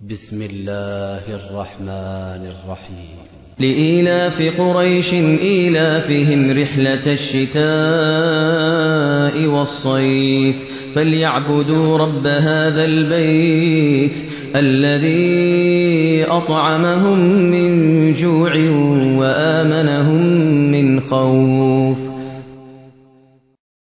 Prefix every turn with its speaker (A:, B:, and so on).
A: بسم الله الرحمن الرحيم
B: لإيلاف قريش إيلافهم رحلة الشتاء والصيف فليعبدوا رب هذا البيت الذي أطعمهم من جوع وآمنهم من خوف